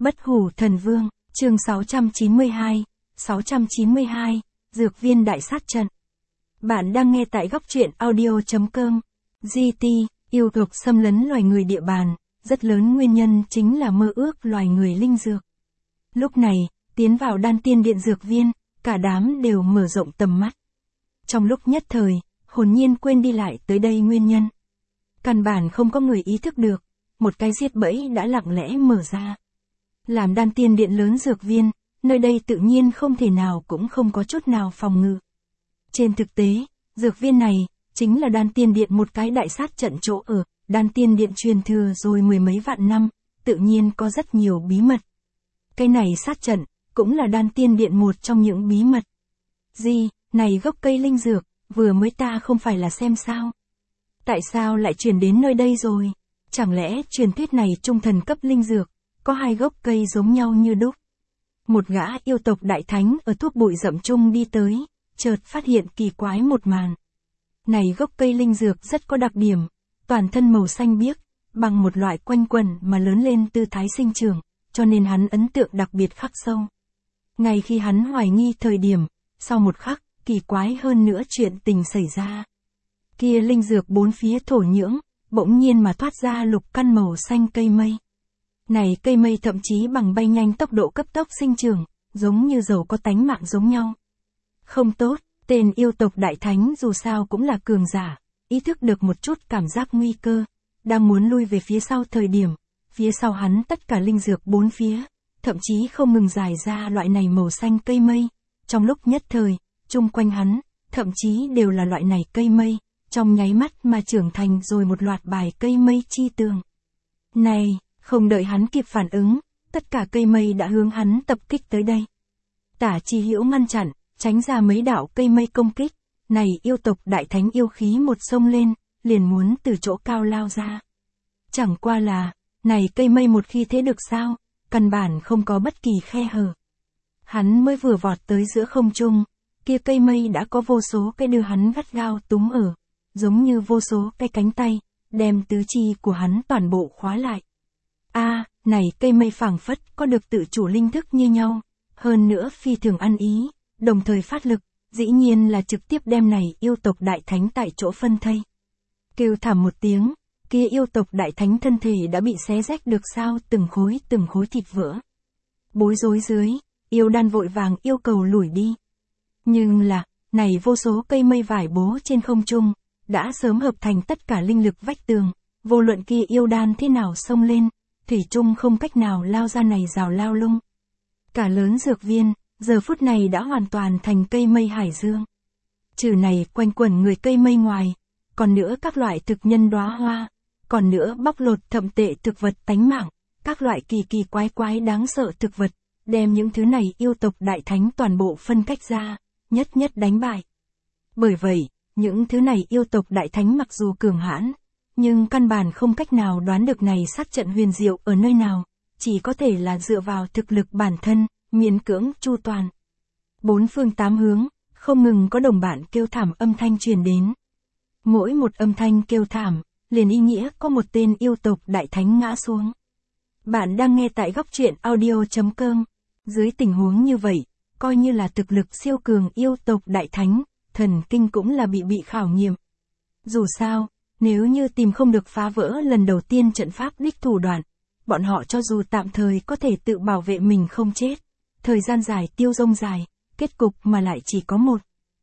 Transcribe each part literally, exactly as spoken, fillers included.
Bất hủ thần vương, chương sáu trăm chín mươi hai, sáu trăm chín mươi hai, Dược viên đại sát trận. Bạn đang nghe tại góc truyện audio.com. giê tê, yêu tộc xâm lấn loài người địa bàn, rất lớn nguyên nhân chính là mơ ước loài người linh dược. Lúc này, tiến vào đan tiên điện dược viên, cả đám đều mở rộng tầm mắt. Trong lúc nhất thời, hồn nhiên quên đi lại tới đây nguyên nhân. Căn bản không có người ý thức được, một cái giết bẫy đã lặng lẽ mở ra. Làm đan tiên điện lớn dược viên, nơi đây tự nhiên không thể nào cũng không có chút nào phòng ngự. Trên thực tế, dược viên này, chính là đan tiên điện một cái đại sát trận chỗ ở, đan tiên điện truyền thừa rồi mười mấy vạn năm, tự nhiên có rất nhiều bí mật. Cái này sát trận, cũng là đan tiên điện một trong những bí mật. Gì, này gốc cây linh dược, vừa mới ta không phải là xem sao? Tại sao lại chuyển đến nơi đây rồi? Chẳng lẽ truyền thuyết này trung thần cấp linh dược, có hai gốc cây giống nhau như đúc? Một gã yêu tộc đại thánh ở thuốc bụi rậm trung đi tới, chợt phát hiện kỳ quái một màn. Này gốc cây linh dược rất có đặc điểm, toàn thân màu xanh biếc, bằng một loại quanh quẩn mà lớn lên tư thái sinh trưởng, cho nên hắn ấn tượng đặc biệt khắc sâu. Ngay khi hắn hoài nghi thời điểm, sau một khắc, kỳ quái hơn nữa chuyện tình xảy ra. Kia linh dược bốn phía thổ nhưỡng, bỗng nhiên mà thoát ra lục căn màu xanh cây mây. Này cây mây thậm chí bằng bay nhanh tốc độ cấp tốc sinh trưởng, giống như dầu có tánh mạng giống nhau. Không tốt, tên yêu tộc đại thánh dù sao cũng là cường giả, ý thức được một chút cảm giác nguy cơ, đang muốn lui về phía sau thời điểm, phía sau hắn tất cả linh dược bốn phía, thậm chí không ngừng dài ra loại này màu xanh cây mây. Trong lúc nhất thời, chung quanh hắn, thậm chí đều là loại này cây mây, trong nháy mắt mà trưởng thành rồi một loạt bài cây mây chi tường. Này, không đợi hắn kịp phản ứng, tất cả cây mây đã hướng hắn tập kích tới đây. Tả Chi Hữu ngăn chặn, tránh ra mấy đạo cây mây công kích, này yêu tộc đại thánh yêu khí một xông lên, liền muốn từ chỗ cao lao ra. Chẳng qua là, này cây mây một khi thế được sao, căn bản không có bất kỳ khe hở. Hắn mới vừa vọt tới giữa không trung, kia cây mây đã có vô số cái đưa hắn gắt gao túm ở, giống như vô số cái cánh tay, đem tứ chi của hắn toàn bộ khóa lại. A, à, này cây mây phảng phất có được tự chủ linh thức như nhau, hơn nữa phi thường ăn ý, đồng thời phát lực, dĩ nhiên là trực tiếp đem này yêu tộc đại thánh tại chỗ phân thây. Kêu thảm một tiếng, kia yêu tộc đại thánh thân thể đã bị xé rách được sao từng khối từng khối thịt vỡ. Bối rối dưới, yêu đan vội vàng yêu cầu lùi đi. Nhưng là, này vô số cây mây vải bố trên không trung, đã sớm hợp thành tất cả linh lực vách tường, vô luận kia yêu đan thế nào xông lên, thủy chung không cách nào lao ra này rào lao lung. Cả lớn dược viên, giờ phút này đã hoàn toàn thành cây mây hải dương. Trừ này quanh quẩn người cây mây ngoài, còn nữa các loại thực nhân đóa hoa, còn nữa bóc lột thậm tệ thực vật tánh mạng, các loại kỳ kỳ quái quái đáng sợ thực vật, đem những thứ này yêu tộc đại thánh toàn bộ phân cách ra, nhất nhất đánh bại. Bởi vậy, những thứ này yêu tộc đại thánh mặc dù cường hãn, nhưng căn bản không cách nào đoán được này sát trận huyền diệu ở nơi nào, chỉ có thể là dựa vào thực lực bản thân, miễn cưỡng chu toàn. Bốn phương tám hướng, không ngừng có đồng bạn kêu thảm âm thanh truyền đến. Mỗi một âm thanh kêu thảm, liền ý nghĩa có một tên yêu tộc đại thánh ngã xuống. Bạn đang nghe tại góc truyện audio.com. Dưới tình huống như vậy, coi như là thực lực siêu cường yêu tộc đại thánh, thần kinh cũng là bị bị khảo nghiệm. Dù sao, nếu như tìm không được phá vỡ lần đầu tiên trận pháp đích thủ đoạn, bọn họ cho dù tạm thời có thể tự bảo vệ mình không chết, thời gian dài tiêu dông dài, kết cục mà lại chỉ có một.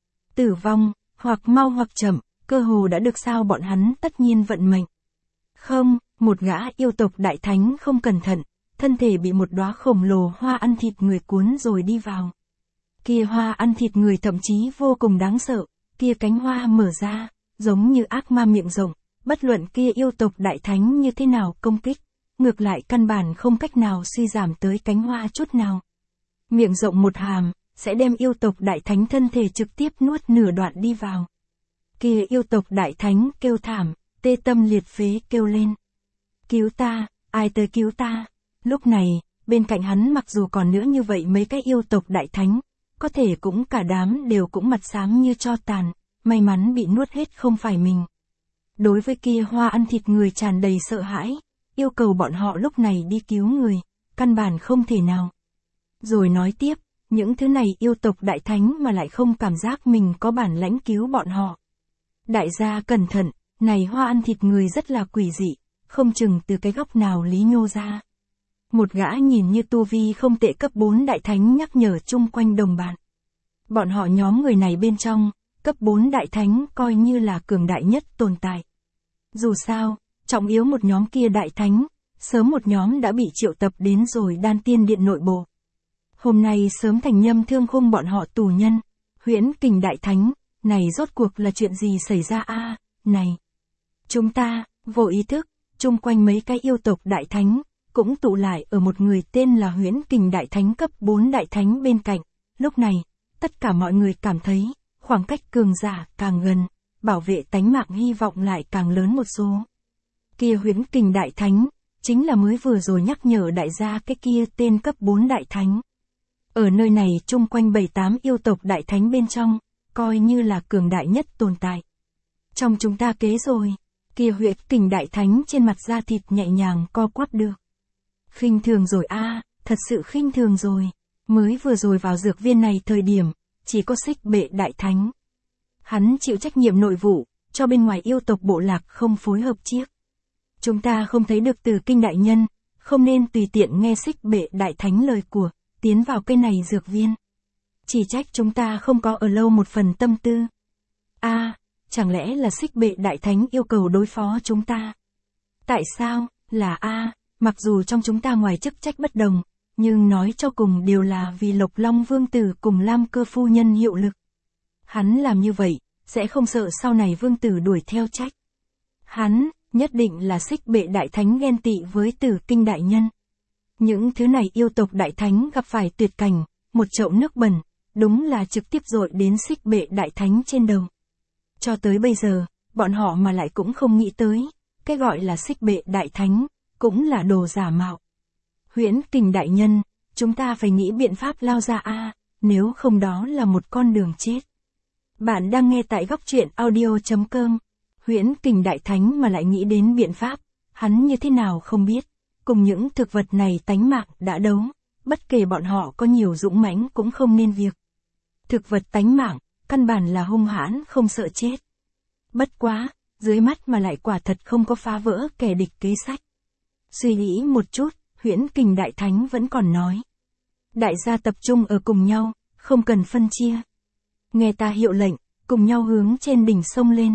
Tử vong, hoặc mau hoặc chậm, cơ hồ đã được sao bọn hắn tất nhiên vận mệnh. Không, một gã yêu tộc đại thánh không cẩn thận, thân thể bị một đóa khổng lồ hoa ăn thịt người cuốn rồi đi vào. Kia hoa ăn thịt người thậm chí vô cùng đáng sợ, kia cánh hoa mở ra, giống như ác ma miệng rộng, bất luận kia yêu tộc đại thánh như thế nào công kích, ngược lại căn bản không cách nào suy giảm tới cánh hoa chút nào. Miệng rộng một hàm, sẽ đem yêu tộc đại thánh thân thể trực tiếp nuốt nửa đoạn đi vào. Kia yêu tộc đại thánh kêu thảm, tê tâm liệt phế kêu lên. Cứu ta, ai tới cứu ta? Lúc này, bên cạnh hắn mặc dù còn nữa như vậy mấy cái yêu tộc đại thánh, có thể cũng cả đám đều cũng mặt xám như tro tàn, may mắn bị nuốt hết không phải mình. Đối với kia hoa ăn thịt người tràn đầy sợ hãi, yêu cầu bọn họ lúc này đi cứu người, căn bản không thể nào. Rồi nói tiếp, những thứ này yêu tộc đại thánh mà lại không cảm giác mình có bản lãnh cứu bọn họ. Đại gia cẩn thận, này hoa ăn thịt người rất là quỷ dị, không chừng từ cái góc nào lý nhô ra. Một gã nhìn như tu vi không tệ cấp bốn đại thánh nhắc nhở chung quanh đồng bạn. Bọn họ nhóm người này bên trong, cấp bốn đại thánh coi như là cường đại nhất tồn tại. Dù sao, trọng yếu một nhóm kia đại thánh, sớm một nhóm đã bị triệu tập đến rồi đan tiên điện nội bộ. Hôm nay sớm thành nhâm thương khung bọn họ tù nhân, huyễn kình đại thánh, này rốt cuộc là chuyện gì xảy ra a? Này, chúng ta, vô ý thức, chung quanh mấy cái yêu tộc đại thánh, cũng tụ lại ở một người tên là huyễn kình đại thánh cấp bốn đại thánh bên cạnh. Lúc này, tất cả mọi người cảm thấy, khoảng cách cường giả càng gần, bảo vệ tánh mạng hy vọng lại càng lớn một số. Kia huyễn kình đại thánh, chính là mới vừa rồi nhắc nhở đại gia cái kia tên cấp bốn đại thánh. Ở nơi này chung quanh bảy tám yêu tộc đại thánh bên trong, coi như là cường đại nhất tồn tại. Trong chúng ta kế rồi, kia huyễn kình đại thánh trên mặt da thịt nhẹ nhàng co quắp được. Khinh thường rồi a, thật sự khinh thường rồi. Mới vừa rồi vào dược viên này thời điểm, chỉ có Xích Bệ đại thánh. Hắn chịu trách nhiệm nội vụ, cho bên ngoài yêu tộc bộ lạc không phối hợp chiếc. Chúng ta không thấy được Từ Kinh đại nhân, không nên tùy tiện nghe Xích Bệ đại thánh lời của, tiến vào cây này dược viên. Chỉ trách chúng ta không có ở lâu một phần tâm tư. A, à, chẳng lẽ là Xích Bệ đại thánh yêu cầu đối phó chúng ta? Tại sao? Là a, à, mặc dù trong chúng ta ngoài chức trách bất đồng, nhưng nói cho cùng đều là vì Lộc Long Vương tử cùng Lam Cơ phu nhân hiệu lực. Hắn làm như vậy, sẽ không sợ sau này vương tử đuổi theo trách. Hắn, nhất định là Xích Bệ đại thánh ghen tị với Tử Kinh đại nhân. Những thứ này yêu tộc đại thánh gặp phải tuyệt cảnh, một chậu nước bẩn, đúng là trực tiếp dội đến Xích Bệ đại thánh trên đầu. Cho tới bây giờ, bọn họ mà lại cũng không nghĩ tới, cái gọi là Xích Bệ đại thánh, cũng là đồ giả mạo. Huyễn Kình đại nhân, chúng ta phải nghĩ biện pháp lao ra a, nếu không đó là một con đường chết. Bạn đang nghe tại góc truyện audio chấm com. Huyễn Kình đại thánh mà lại nghĩ đến biện pháp, hắn như thế nào không biết, cùng những thực vật này tánh mạng đã đấu, bất kể bọn họ có nhiều dũng mãnh cũng không nên việc. Thực vật tánh mạng, căn bản là hung hãn không sợ chết. Bất quá, dưới mắt mà lại quả thật không có phá vỡ kẻ địch kế sách. Suy nghĩ một chút, Huyễn Kình đại thánh vẫn còn nói. Đại gia tập trung ở cùng nhau, không cần phân chia. Nghe ta hiệu lệnh, cùng nhau hướng trên đỉnh sông lên.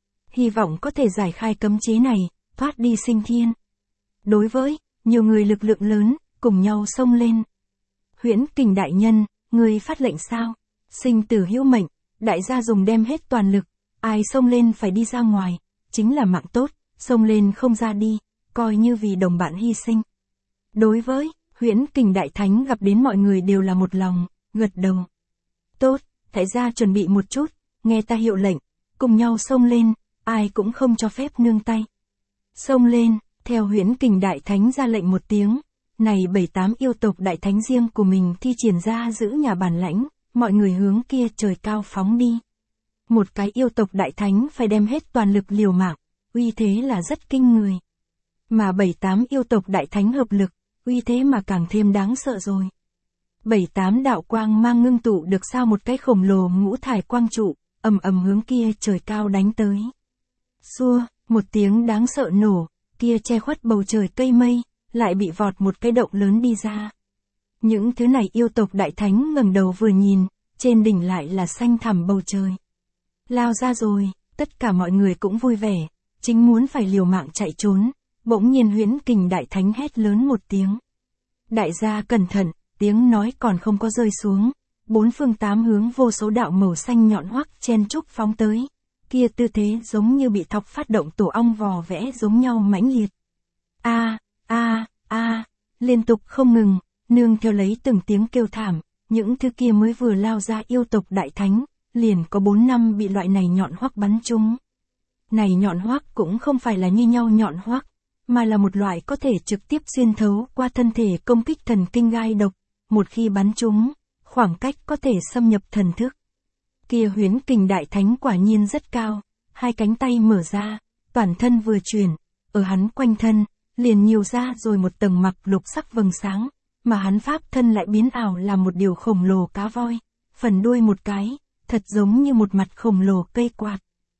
Hy vọng có thể giải khai cấm chế này, thoát đi sinh thiên. Đối với nhiều người lực lượng lớn, cùng nhau xông lên. Huyễn Kình đại nhân, người phát lệnh sao? Sinh tử hữu mệnh, đại gia dùng đem hết toàn lực, ai xông lên phải đi ra ngoài, chính là mạng tốt, xông lên không ra đi, coi như vì đồng bạn hy sinh. Đối với Huyễn Kình đại thánh gặp đến mọi người đều là một lòng, gật đầu. Tốt, đại gia chuẩn bị một chút, nghe ta hiệu lệnh, cùng nhau xông lên, ai cũng không cho phép nương tay. Xông lên, theo Huyễn Kình đại thánh ra lệnh một tiếng, này bảy tám yêu tộc đại thánh riêng của mình thi triển ra giữ nhà bản lãnh, mọi người hướng kia trời cao phóng đi. Một cái yêu tộc đại thánh phải đem hết toàn lực liều mạng, uy thế là rất kinh người. Mà bảy tám yêu tộc đại thánh hợp lực, uy thế mà càng thêm đáng sợ rồi. Bảy tám đạo quang mang ngưng tụ được sao một cái khổng lồ ngũ thải quang trụ, ầm ầm hướng kia trời cao đánh tới. Xua, một tiếng đáng sợ nổ, kia che khuất bầu trời cây mây, lại bị vọt một cái động lớn đi ra. Những thứ này yêu tộc đại thánh ngẩng đầu vừa nhìn, trên đỉnh lại là xanh thẳm bầu trời. Lao ra rồi, tất cả mọi người cũng vui vẻ, chính muốn phải liều mạng chạy trốn, bỗng nhiên Huyễn Kình đại thánh hét lớn một tiếng. Đại gia cẩn thận, tiếng nói còn không có rơi xuống, bốn phương tám hướng vô số đạo màu xanh nhọn hoắc chen chúc phóng tới, kia tư thế giống như bị thọc phát động tổ ong vò vẽ giống nhau mãnh liệt. A, a, a, liên tục không ngừng, nương theo lấy từng tiếng kêu thảm, những thứ kia mới vừa lao ra yêu tộc đại thánh, liền có bốn năm bị loại này nhọn hoắc bắn trúng. Này nhọn hoắc cũng không phải là như nhau nhọn hoắc, mà là một loại có thể trực tiếp xuyên thấu qua thân thể công kích thần kinh gai độc, một khi bắn trúng, khoảng cách có thể xâm nhập thần thức. Kia Huyễn Kình đại thánh quả nhiên rất cao, hai cánh tay mở ra, toàn thân vừa chuyển, ở hắn quanh thân, liền nhiều ra rồi một tầng mặc lục sắc vầng sáng, mà hắn pháp thân lại biến ảo làm một điều khổng lồ cá voi, phần đuôi một cái, thật giống như một mặt khổng lồ cây quạt.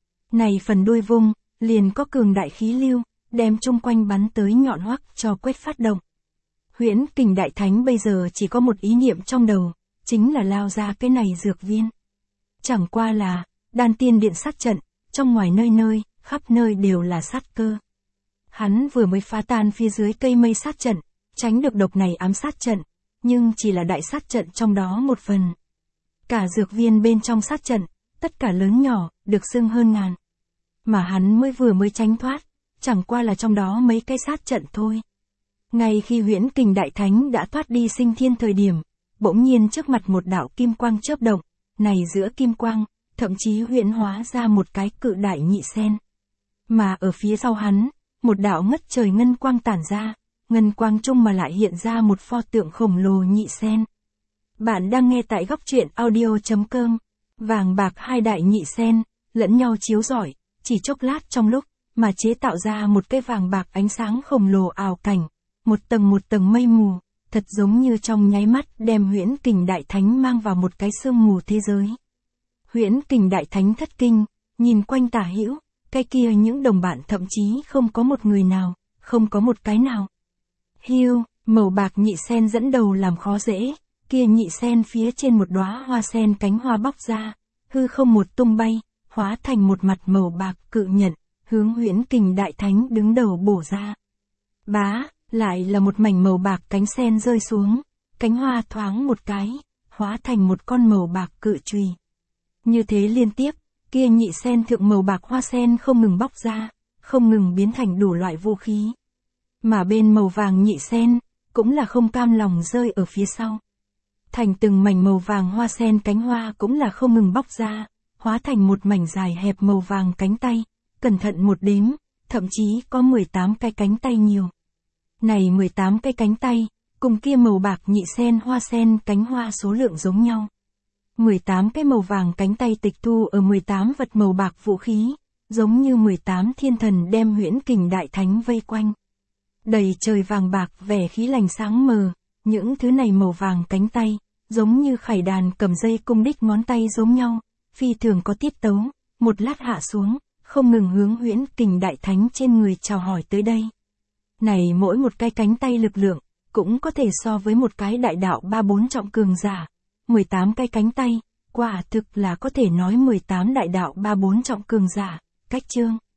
Này phần đuôi vung, liền có cường đại khí lưu, đem chung quanh bắn tới nhọn hoắc cho quét phát động. Huyễn Kình Đại Thánh bây giờ chỉ có một ý niệm trong đầu, chính là lao ra cái này dược viên. Chẳng qua là, đan tiên điện sát trận, trong ngoài nơi nơi, khắp nơi đều là sát cơ. Hắn vừa mới phá tan phía dưới cây mây sát trận, tránh được độc này ám sát trận, nhưng chỉ là đại sát trận trong đó một phần. Cả dược viên bên trong sát trận, tất cả lớn nhỏ, được xưng hơn ngàn. Mà hắn mới vừa mới tránh thoát, chẳng qua là trong đó mấy cái sát trận thôi. Ngay khi Huyễn Kình Đại Thánh đã thoát đi sinh thiên thời điểm, bỗng nhiên trước mặt một đạo kim quang chớp động, này giữa kim quang, thậm chí huyễn hóa ra một cái cự đại nhị sen. Mà ở phía sau hắn, một đạo ngất trời ngân quang tản ra, ngân quang chung mà lại hiện ra một pho tượng khổng lồ nhị sen. Bạn đang nghe tại góc truyện audio chấm com, vàng bạc hai đại nhị sen, lẫn nhau chiếu rọi, chỉ chốc lát trong lúc, mà chế tạo ra một cái vàng bạc ánh sáng khổng lồ ảo cảnh, một tầng một tầng mây mù, thật giống như trong nháy mắt đem Huyễn Kình Đại Thánh mang vào một cái sương mù thế giới. Huyễn Kình Đại Thánh thất kinh, nhìn quanh tả hữu, cái kia những đồng bạn thậm chí không có một người nào, không có một cái nào. Hiu, màu bạc nhị sen dẫn đầu làm khó dễ, kia nhị sen phía trên một đóa hoa sen cánh hoa bóc ra, hư không một tung bay, hóa thành một mặt màu bạc cự nhận, hướng Huyễn Kình Đại Thánh đứng đầu bổ ra. Bá, lại là một mảnh màu bạc cánh sen rơi xuống, cánh hoa thoáng một cái, hóa thành một con màu bạc cự chùy. Như thế liên tiếp, kia nhị sen thượng màu bạc hoa sen không ngừng bóc ra, không ngừng biến thành đủ loại vũ khí. Mà bên màu vàng nhị sen, cũng là không cam lòng rơi ở phía sau. Thành từng mảnh màu vàng hoa sen cánh hoa cũng là không ngừng bóc ra, hóa thành một mảnh dài hẹp màu vàng cánh tay, cẩn thận một đếm, thậm chí có mười tám cái cánh tay nhiều. Này mười tám cái cánh tay, cùng kia màu bạc nhị sen hoa sen cánh hoa số lượng giống nhau. mười tám cái màu vàng cánh tay tịch thu ở mười tám vật màu bạc vũ khí, giống như mười tám thiên thần đem Huyễn Kình Đại Thánh vây quanh. Đầy trời vàng bạc vẻ khí lành sáng mờ, những thứ này màu vàng cánh tay, giống như khải đàn cầm dây cung đích ngón tay giống nhau, phi thường có tiết tấu, một lát hạ xuống, không ngừng hướng Huyễn Kình Đại Thánh trên người chào hỏi tới đây. Này mỗi một cái cánh tay lực lượng, cũng có thể so với một cái đại đạo ba bốn trọng cường giả. mười tám cái cánh tay, quả thực là có thể nói mười tám đại đạo ba bốn trọng cường giả, cách chương.